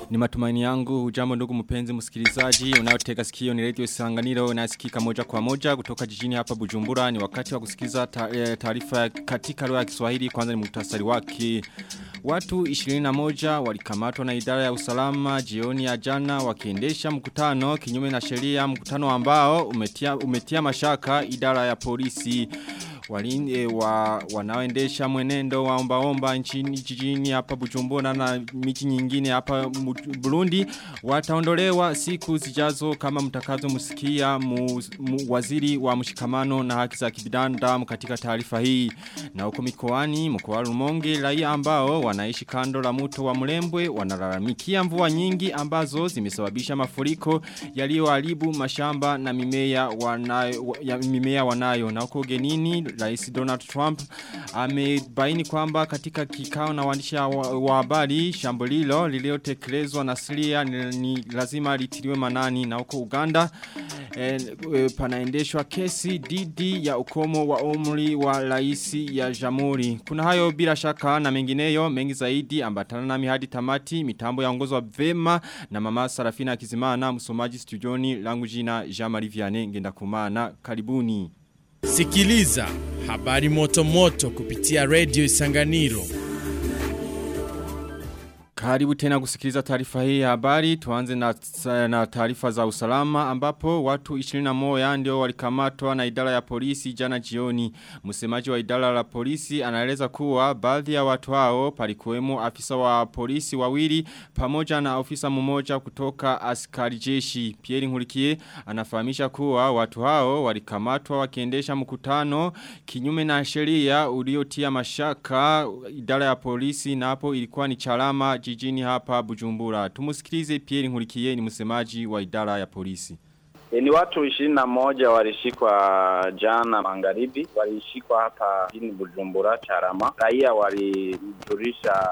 Ni matumaini yangu hujambo ndugu mpenzi msikilizaji unayotega sikio ni Radio Isanganiro inasikika moja kwa moja kutoka jijini hapa Bujumbura. Ni wakati wa kusikiza taarifa katika lugha ya Kiswahili. Kwanza ni muhtasari wake. Watu 21 walikamatwa na idara ya usalama jioni ya jana wakiendesha mkutano kinyume na sheria, mkutano ambao umetia mashaka idara ya polisi. Wanaoendesha mwenendo wa omba nchini jijini hapa Bujumbura na miji nyingine hapa Burundi wataondolewa siku zijazo kama mtakazo musikia waziri wa mshikamano na haki za kibinadamu katika taarifa hii. Na huko mikoani mkoa wa Rumonge raia ambao wanaishi kando la mto wa Mlembwe wanalalamikia mvua nyingi ambazo zimesababisha mafuriko yaliyoharibu mashamba na mimea wanayo. Na huko ugenini Rais Donald Trump amebaini kwamba katika kikao na waandishi wa habari shambulio lililotekelezwa na Syria ni lazima litiliwe manani. Na huko Uganda panaendeshwa kesi dhidi ya ukomo wa umri wa rais ya jamhuri. Kuna hayo bila shaka na mengineyo mengi zaidi ambatana nami hadi tamati. Mitambo yaongozwa vema na mama Sarafina Kizimana, msomaji studioni langu jina Jean-Marie Vianney Ngendakumana. Karibuni. Sikiliza habari moto moto kupitia Radio Isanganiro. Karibu tena kusikiliza taarifa hii ya habari. Tuanze na taarifa za usalama ambapo watu 21 ndio walikamatwa na idara ya polisi jana jioni. Msemaji wa idara la polisi anaeleza kuwa baadhi ya watu hao palikuwemo afisa wa polisi wawili pamoja na ofisa mmoja kutoka askari jeshi. Pierre Nkurikiye anafahamisha kuwa watu hao walikamatwa wakiendesha mkutano kinyume na sheria uliotia mashaka idara ya polisi na hapo ilikuwa ni Charama jijini hapa Bujumbura. Tumusikilize Pierre Nkurikiye ni msemaji wa idara ya polisi. Ni watu 21 walishikwa jana magharibi, walishikwa hapa jijini Bujumbura Charama. Raia walijulisha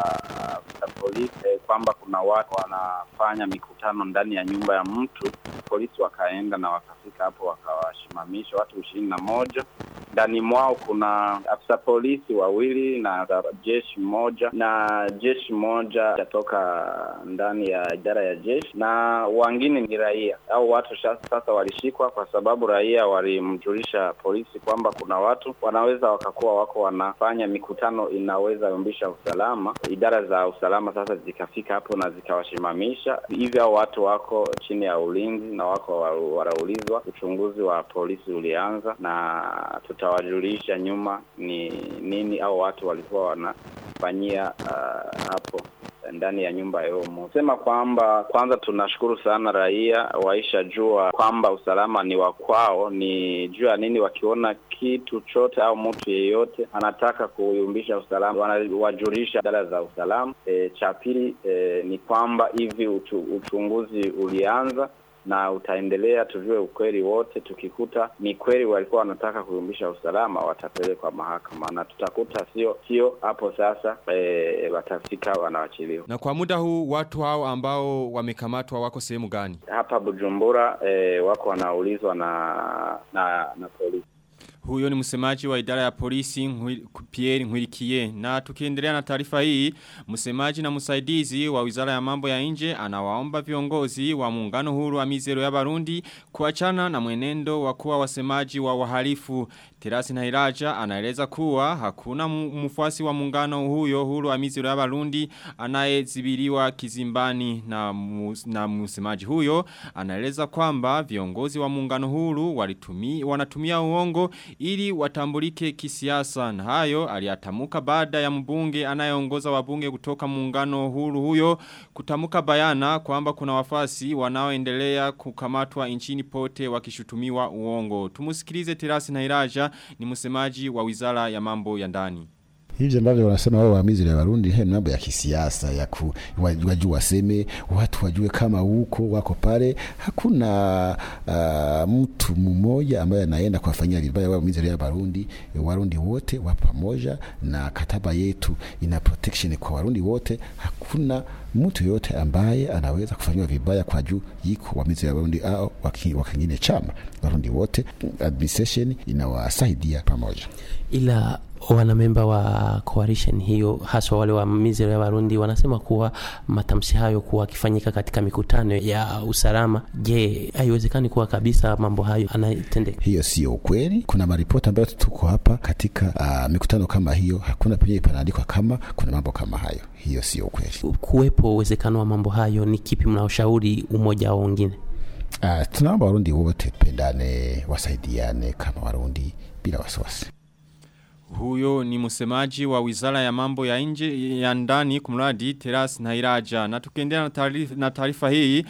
polisi kwamba kuna watu wanafanya mikutano ndani ya nyumba ya mtu. Polisi wakaenda na wakafika hapo wakawashimamisha watu 21. Ndani mwao kuna afisa polisi wawili na jeshi mmoja na jeshi mmoja kutoka ndani ya idara ya jeshi na wengine ni raia. Au watu sasa walishikwa kwa sababu raia walimjulisha polisi kwamba kuna watu wanaweza wakakuwa wako wanafanya mikutano inaweza yumbisha usalama. Idara za usalama sasa zikafika hapo na zikawashimamisha. Hivyo watu wako chini ya ulinzi na wako wanaulizwa. Uchunguzi wa polisi ulianza na tutawajulisha nyuma ni nini au watu walikuwa wanafanyia hapo ndani ya nyumba yao. Sema kwamba kwanza tunashukuru sana raia waisha jua kwamba usalama ni wa kwao, ni jua nini wakiona kitu chote au mtu yeyote anataka kuyumbisha usalama wanawajulisha idara za usalama. Cha pili ni kwamba hivi uchunguzi ulianza na utaendelea, tujue ukweli wote. Tukikuta ni kweli walikuwa wanataka kuyumbisha usalama watapelekwa mahakama na tutakuta sio hapo sasa watafika wanawachiliwa. Na kwa muda huu watu hao ambao wamekamatwa wako sehemu gani? Hapa Bujumbura wako wanaulizwa na polisi. Huyo ni msemaji wa idara ya polisi Pierre Nkurikiye. Na tukiendelea na taarifa hii, msemaji na msaidizi wa wizara ya mambo ya nje anawaomba viongozi wa muungano huru wa Mizero ya Barundi kuachana na mwenendo wa kuwa wasemaji wa wahalifu. Terasi Nahiraja anaeleza kuwa hakuna mfuasi wa muungano huyo huru wa Mizero ya Barundi anayezibiriwa kizimbani. Na msemaji huyo anaeleza kwamba viongozi wa muungano huru wanatumia uongo ili watambulike kisiasa. Na hayo aliyatamuka baada ya mbunge anayeongoza wabunge kutoka muungano huru huyo kutamuka bayana kwamba kuna wafasi wanaoendelea kukamatwa nchini pote wakishutumiwa uongo. Tumusikilize Terasi Nahiraja ni msemaji wa wizara ya mambo ya ndani. Hivi ambavyo wanasema wao waamizi la Barundi ni mambo ya kisiasa ya wajue waseme watu wajue kama huko wako pale. Hakuna mtu mmoja ambaye anaenda kuwafanyia vibaya waamizi la Barundi. Warundi wote wapo pamoja na kataba yetu ina protection kwa Warundi wote. Hakuna mtu yote ambaye anaweza kufanywa vibaya kwa juu yiko waamizi la Barundi au wakingine chama. Warundi wote administration inawasaidia pamoja. Ila Wanamemba wa coalition hiyo, haswa wale wa Mizero ya Warundi, wanasema kuwa matamshi hayo kuwa kifanyika katika mikutano ya usalama. Je, haiwezekani kuwa kabisa mambo hayo anatendeka? Hiyo sio ukweli. Kuna maripoti ambayo tuko hapa katika mikutano kama hiyo, hakuna penye panaandikwa kama kuna mambo kama hayo. Hiyo sio ukweli. Kuwepo uwezekano wa mambo hayo, ni kipi mnaoshauri umoja au wengine? Tunaomba Warundi wote tupendane, wasaidiane kama Warundi bila wasiwasi. Huyo ni msemaji wa Wizara ya Mambo ya Nje ya Ndani kumradi Teras Nhairaja. Na tukiendelea na taarifa hii,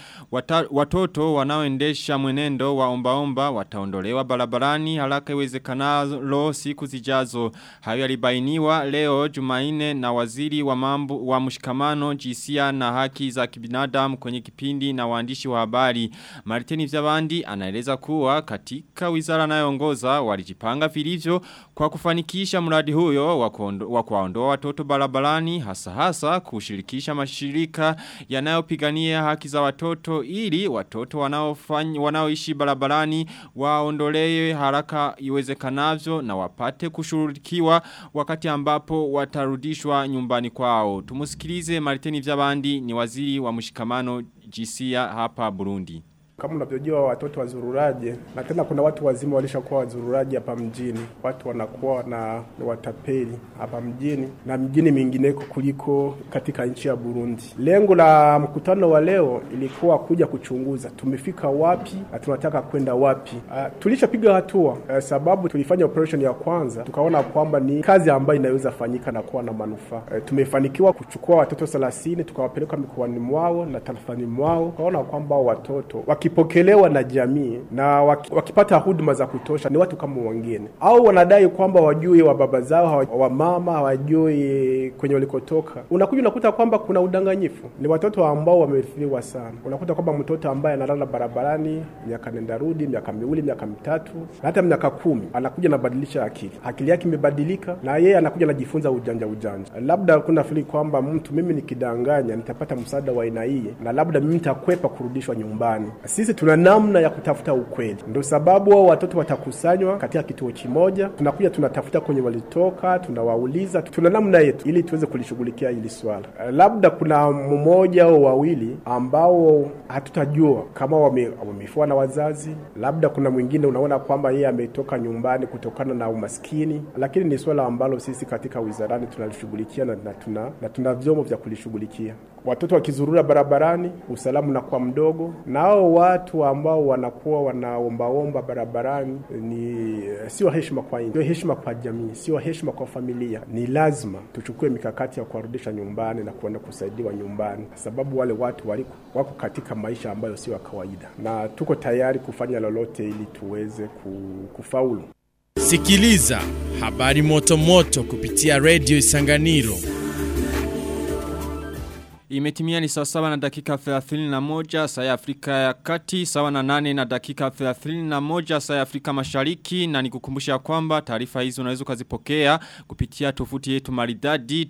watoto wanaoendesha mwenendo wa ombaomba wataondolewa barabarani haraka iwezekanalo siku zijazo. Hayo yalibainiwa leo Jumanne na waziri wa mambo wa mshikamano, jinsia na haki za kibinadamu kwenye kipindi na waandishi wa habari. Mariteni Vyabandi anaeleza kuwa katika wizara anayoongoza walijipanga vilivyo kwa kufanikisha mradi huyo wa kuwaondoa watoto barabarani, hasa kushirikisha mashirika yanayopigania haki za watoto ili watoto wanaoishi barabarani waondolewe haraka iwezekanavyo na wapate kushughulikiwa wakati ambapo watarudishwa nyumbani kwao. Tumusikilize Mariteni Vyabandi, ni waziri wa mshikamano jinsia hapa Burundi. Kama unavyojua watoto wazururaje, na tena kuna watu wazima walishakuwa wazururaje hapa mjini. Watu wanakuwa na watapeli hapa mjini na mjini mingineko kuliko katika nchi ya Burundi. Lengo la mkutano wa leo ilikuwa kuja kuchunguza tumefika wapi na tunataka kwenda wapi. Tulishapiga hatua sababu tulifanya operation ya kwanza, tukaona kwamba ni kazi ambayo inaweza fanyika na kuwa na manufaa. Tumefanikiwa kuchukua watoto 30 tukawapeleka mikoani mwao na tarafani mwao. Tukaona kwamba watoto wakipokelewa na jamii na wakipata huduma za kutosha ni watu kama wengine. Au wanadai kwamba wajui wa baba zao, wa mama hawajui kwenye walikotoka. Unakuta kwamba kuna udanganyifu. Ni watoto ambao wamefiliwa sana. Unakuta kwamba mtoto ambaye analala barabarani miaka nenda rudi, miaka 2, miaka 3, na hata miaka 10, anakuja na badilisha akili yake imebadilika na yeye anakuja anajifunza ujanja. Labda kuna fili kwamba mimi nikidanganya nitapata msaada wa aina hii na labda mimi nitakwepa kurudishwa nyumbani. Sisi tuna namna ya kutafuta ukweli. Ndio sababu wao watoto watakusanywa katika kituo kimoja. Tunakuja tunatafuta kwenye walitoka, tunawauliza, tuna namna yetu ili tuweze kulishughulikia hili swala. Labda kuna mmoja au wawili ambao hatutajua kama wamefua na wazazi. Labda kuna mwingine unaona kwamba yeye ametoka nyumbani kutokana na umaskini. Lakini ni swala ambalo sisi katika wizarani tunalishughulikia na tuna vyombo vya kulishughulikia. Watoto wakizurura barabarani, usalama unakuwa mdogo. Nao watu ambao wanakuwa wanaombaomba barabarani sio heshima kwa nchi, sio heshima kwa jamii, sio heshima kwa familia. Ni lazima tuchukue mikakati ya kuwarudisha nyumbani na kuenda kusaidiwa nyumbani, sababu wale watu wako katika maisha ambayo sio kawaida, na tuko tayari kufanya lolote ili tuweze kufaulu. Sikiliza habari moto kupitia Radio Isanganiro. Imetimia ni saa 7 na dakika 31 saa ya Afrika ya Kati, sawa na 8 na dakika 31 saa ya Afrika Mashariki, na nikukumbusha kwamba taarifa hizi unaweza kuzipokea kupitia tovuti yetu maridadi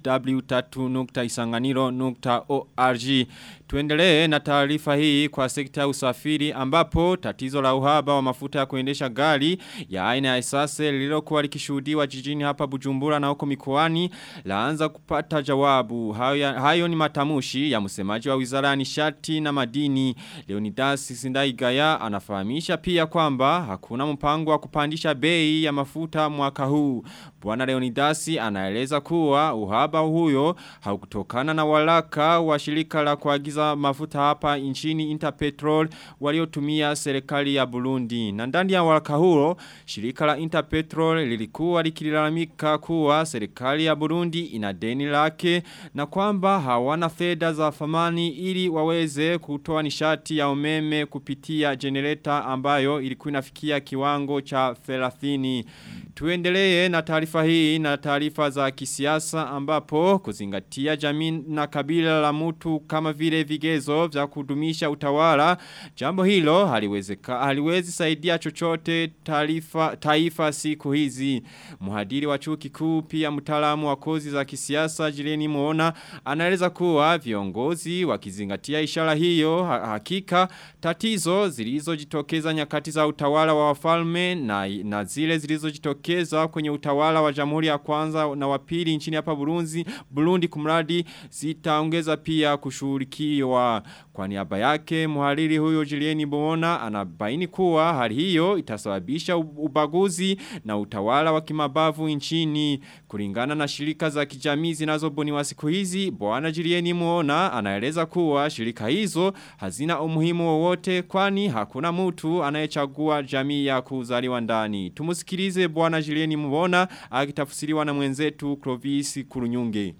w3.isanganiro.org. Tuendelee na taarifa hii kwa sekta ya usafiri, ambapo tatizo la uhaba wa mafuta ya kuendesha gari ya aina ya esase lililokuwa likishuhudiwa jijini hapa Bujumbura na huko mikoani laanza kupata jawabu. Hayo ni matamushi ya msemaji wa Wizara ya Nishati na Madini Leonidas Sindaigaya. Anafahamisha pia kwamba hakuna mpango wa kupandisha bei ya mafuta mwaka huu. Bwana Leonidas anaeleza kuwa uhaba huyo haukutokana na walaka wa shirika la kuagiza mafuta hapa nchini Interpetrol waliotumia serikali ya Burundi. Na ndani ya walaka huo, shirika la Interpetrol lilikuwa likilalamika kuwa serikali ya Burundi ina deni lake na kwamba hawana fedha za thamani ili waweze kutoa nishati ya umeme kupitia generator ambayo ilikuwa inafikia kiwango cha 30. Tuendelee na taarifa hii na taarifa za kisiasa, ambapo kuzingatia jamii na kabila la mtu kama vile vigezo vya kudumisha utawala, jambo hilo haliwezi saidia chochote taifa siku hizi. Mhadiri wa chuo kikuu pia mtaalamu wa kozi za kisiasa Jireni Muona anaeleza kuwa viongozi wakizingatia ishara hiyo, hakika tatizo zilizojitokeza nyakati za utawala wa wafalme na zile zilizojitokeza kwenye utawala wa Jamhuri ya Kwanza na wa pili nchini hapa Burundi kumradi zitaongeza pia kushughulikiwa. Kwa niaba yake mhariri huyo Julieni Boona anabaini kuwa hali hiyo itasababisha ubaguzi na utawala wa kimabavu nchini. Kulingana na shirika za kijamii zinazobuniwa siku hizi, Bwana Julieni Boona anaeleza kuwa shirika hizo hazina umuhimu wowote kwani hakuna mtu anayechagua jamii ya kuzaliwa ndani. Tumusikilize Bwana Julieni Boona akitafsiriwa na mwenzetu Clovis Kurunyunge.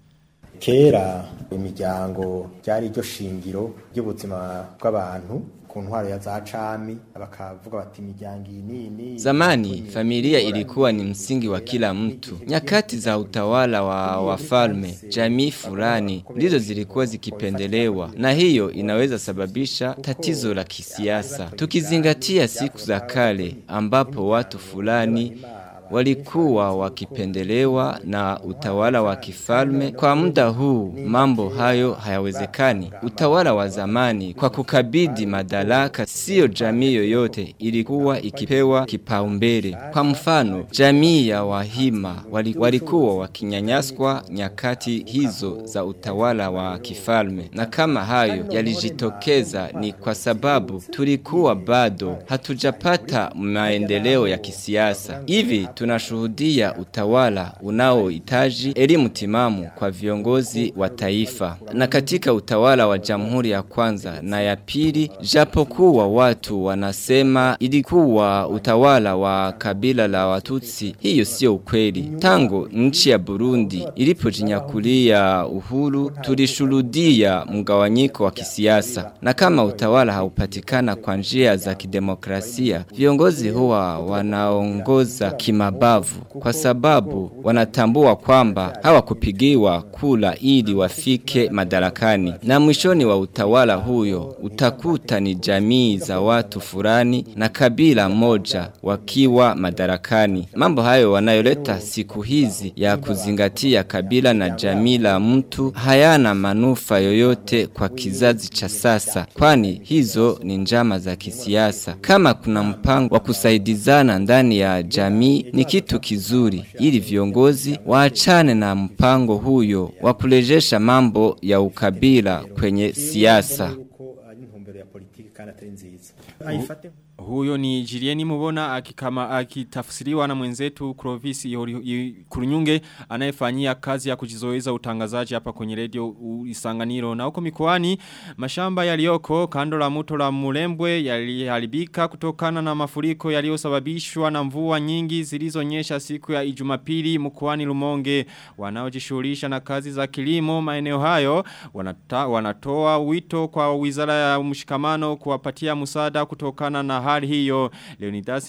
Kera imiryango cyari ryo shingiro ry'ubuzima bw'abantu ku ntwaro ya za cami bakavuga bati imiryango nini. Zamani familia ilikuwa ni msingi wa kila mtu. Nyakati za utawala wa wafalme, jamii fulani ndizo zilikuwa zikipendelewa, na hiyo inaweza sababisha tatizo la kisiasa. Tukizingatia siku za kale ambapo watu fulani walikuwa wakipendelewa na utawala wa kifalme, kwa muda huu mambo hayo hayawezekani. Utawala wa zamani kwa kukabidhi madaraka, sio jamii yoyote ilikuwa ikipewa kipaumbele. Kwa mfano, jamii ya Wahima walikuwa wakinyanyaswa nyakati hizo za utawala wa kifalme, na kama hayo yalijitokeza ni kwa sababu tulikuwa bado hatujapata maendeleo ya kisiasa. Hivi tunashuhudia utawala unaohitaji elimu timamu kwa viongozi wa taifa. Na katika utawala wa Jamhuri ya Kwanza na ya pili, japokuwa watu wanasema ilikuwa utawala wa kabila la Watutsi, hiyo sio ukweli. Tangu nchi ya Burundi ilipojinyakulia uhuru, tulishuhudia mgawanyiko wa kisiasa. Na kama utawala haupatikana kwa njia za kidemokrasia, viongozi huwa wanaongoza kimabavu, kwa sababu wanatambua kwamba hawakupigiwa kula ili wafike madarakani. Na mwishoni wa utawala huyo utakuta ni jamii za watu fulani na kabila moja wakiwa madarakani. Mambo hayo wanayoleta siku hizi ya kuzingatia kabila na jamii la mtu hayana manufaa yoyote kwa kizazi cha sasa, kwani hizo ni njama za kisiasa. Kama kuna mpango wa kusaidizana ndani ya jamii ni kitu kizuri, ili viongozi waachane na mpango huyo wa kurejesha mambo ya ukabila kwenye siasa. Huyo ni Julieni Boona akitafsiriwa na mwenzetu Clovis Kurunyunge anayefanyia kazi ya kujizoeza utangazaji hapa kwenye radio Isanganiro. Na huko mikoani, mashamba yaliyoko kando la mto la Mulembwe yaliharibika kutokana na mafuriko yaliyosababishwa na mvua nyingi zilizonyesha siku ya Jumapili mkoani Rumonge. Wanaojishughulisha na kazi za kilimo maeneo hayo wanatoa wito kwa Wizara ya Mshikamano kuwapatia msaada kutokana na hali hiyo. Leonidas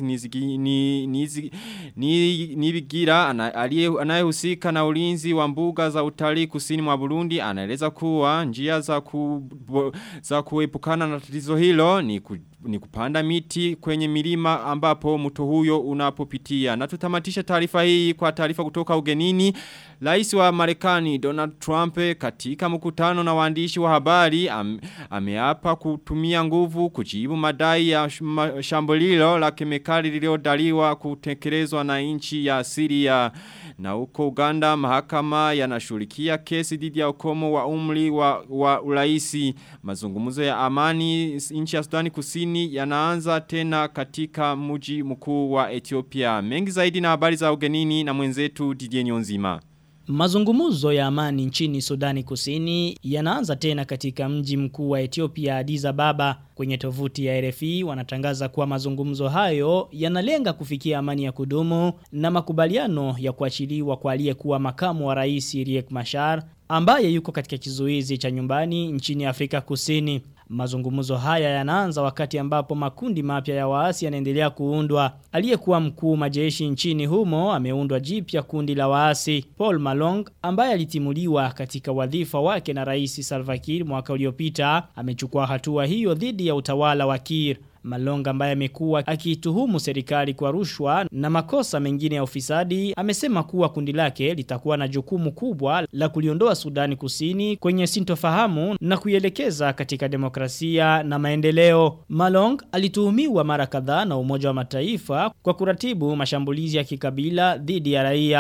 Nibigira anayehusika na ulinzi wa mbuga za utalii kusini mwa Burundi anaeleza kuwa njia za kuepukana na tatizo hilo ni kupanda miti kwenye milima ambapo mto huyo unapopitia. Na tutamatisha taarifa hii kwa taarifa kutoka ugenini. Rais wa Marekani Donald Trump katika mkutano na waandishi wa habari ameapa kutumia nguvu kujibu madai ya shambulio la kemikali lililodaiwa kutekelezwa na nchi ya Syria. Na huko Uganda mahakama yanashughulikia kesi dhidi ya ukomo wa umri wa uraisi. Mazungumzo ya amani nchi ya Sudani Kusini yanaanza tena katika mji mkuu wa Ethiopia. Mengi zaidi na habari za ugenini na mwenzetu Didier Nyonzima. Mazungumzo ya amani nchini Sudani Kusini yanaanza tena katika mji mkuu wa Ethiopia Addis Ababa. Kwenye tovuti ya RFI wanatangaza kuwa mazungumzo hayo yanalenga kufikia amani ya kudumu na makubaliano ya kuachiliwa kwa aliyekuwa makamu wa rais Riek Machar ambaye yuko katika kizuizi cha nyumbani nchini Afrika Kusini. Mazungumzo haya yanaanza wakati ambapo makundi mapya ya waasi yanaendelea kuundwa. Aliyekuwa mkuu majeshi nchini humo ameundwa jipya kundi la waasi. Paul Malong ambaye alitimuliwa katika wadhifa wake na Rais Salva Kiir mwaka uliopita amechukua hatua hiyo dhidi ya utawala wa Kiir. Malonga ambaye amekuwa akituhumu serikali kwa rushwa na makosa mengine ya ufisadi amesema kuwa kundi lake litakuwa na jukumu kubwa la kuliondoa Sudani Kusini kwenye sintofahamu na kuielekeza katika demokrasia na maendeleo. Malong alituhumiwa mara kadhaa na Umoja wa Mataifa kwa kuratibu mashambulizi ya kikabila dhidi ya raia.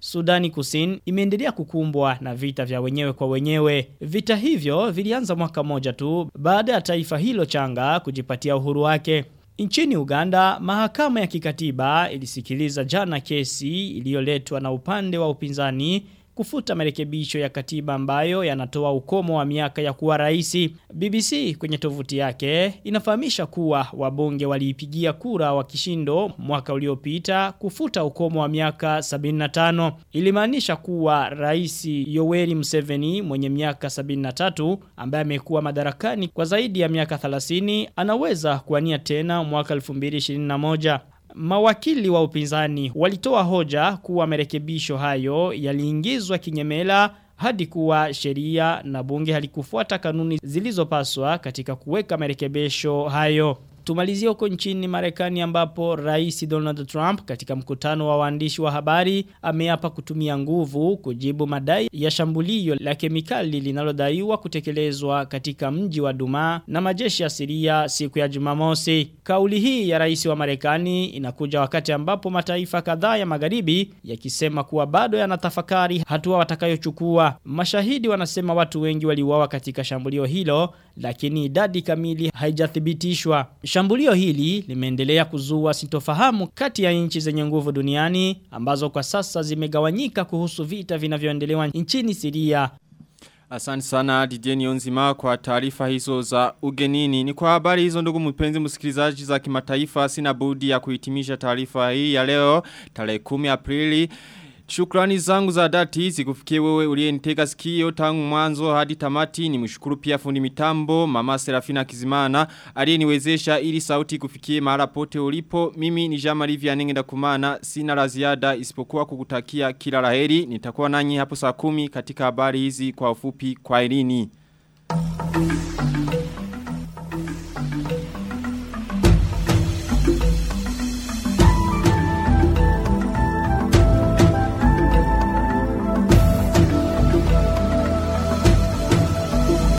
Sudani Kusini imeendelea kukumbwa na vita vya wenyewe kwa wenyewe. Vita hivyo vilianza mwaka moja tu baada ya taifa hilo changa kujipatia uhuru wake. Nchini Uganda, mahakama ya kikatiba ilisikiliza jana kesi iliyoletwa na upande wa upinzani kufuta marekebisho ya katiba ambayo yanatoa ukomo wa miaka ya kuwa raisi. BBC kwenye tovuti yake inafahamisha kuwa wabunge waliipigia kura wa kishindo mwaka uliopita kufuta ukomo wa miaka 75. Ilimaanisha kuwa Raisi Yoweri Museveni mwenye miaka 73 ambaye amekuwa madarakani kwa zaidi ya miaka 30 anaweza kuwania tena mwaka 2021. Mawakili wa upinzani walitoa hoja kuwa marekebisho hayo yaliingizwa kinyemela hadi kuwa sheria na bunge halikufuata kanuni zilizopaswa katika kuweka marekebisho hayo. Tumalizie huko nchini Marekani ambapo Rais Donald Trump katika mkutano wa waandishi wa habari ameapa kutumia nguvu kujibu madai ya shambulio la kemikali linalodaiwa kutekelezwa katika mji wa Duma na majeshi ya Syria siku ya Jumamosi. Kauli hii ya rais wa Marekani inakuja wakati ambapo mataifa kadhaa ya magharibi yakisema kuwa bado yanatafakari hatua watakayochukua. Mashahidi wanasema watu wengi waliuawa katika shambulio hilo, lakini idadi kamili haijathibitishwa. Shambulio hili limeendelea kuzua sintofahamu kati ya nchi zenye nguvu duniani ambazo kwa sasa zimegawanyika kuhusu vita vinavyoendelewa nchini Syria. Asante sana Didier Nionzima kwa taarifa hizo za ugenini. Ni kwa habari hizo ndugu mpenzi msikilizaji za kimataifa, sina budi ya kuhitimisha taarifa hii ya leo tarehe 10 Aprili. Shukrani zangu za dhati zikufikie wewe uliyenitega sikio tangu mwanzo hadi tamati. Nimshukuru pia fundi mitambo Mama Serafina Kizimana aliyeniwezesha ili sauti kufikie mahali pote ulipo. Mimi ni Jean-Marie Vianney Ndakumana, sina la ziada isipokuwa kukutakia kila laheri. Nitakuwa nanyi hapo saa 10 katika habari hizi kwa ufupi. Kwaherini.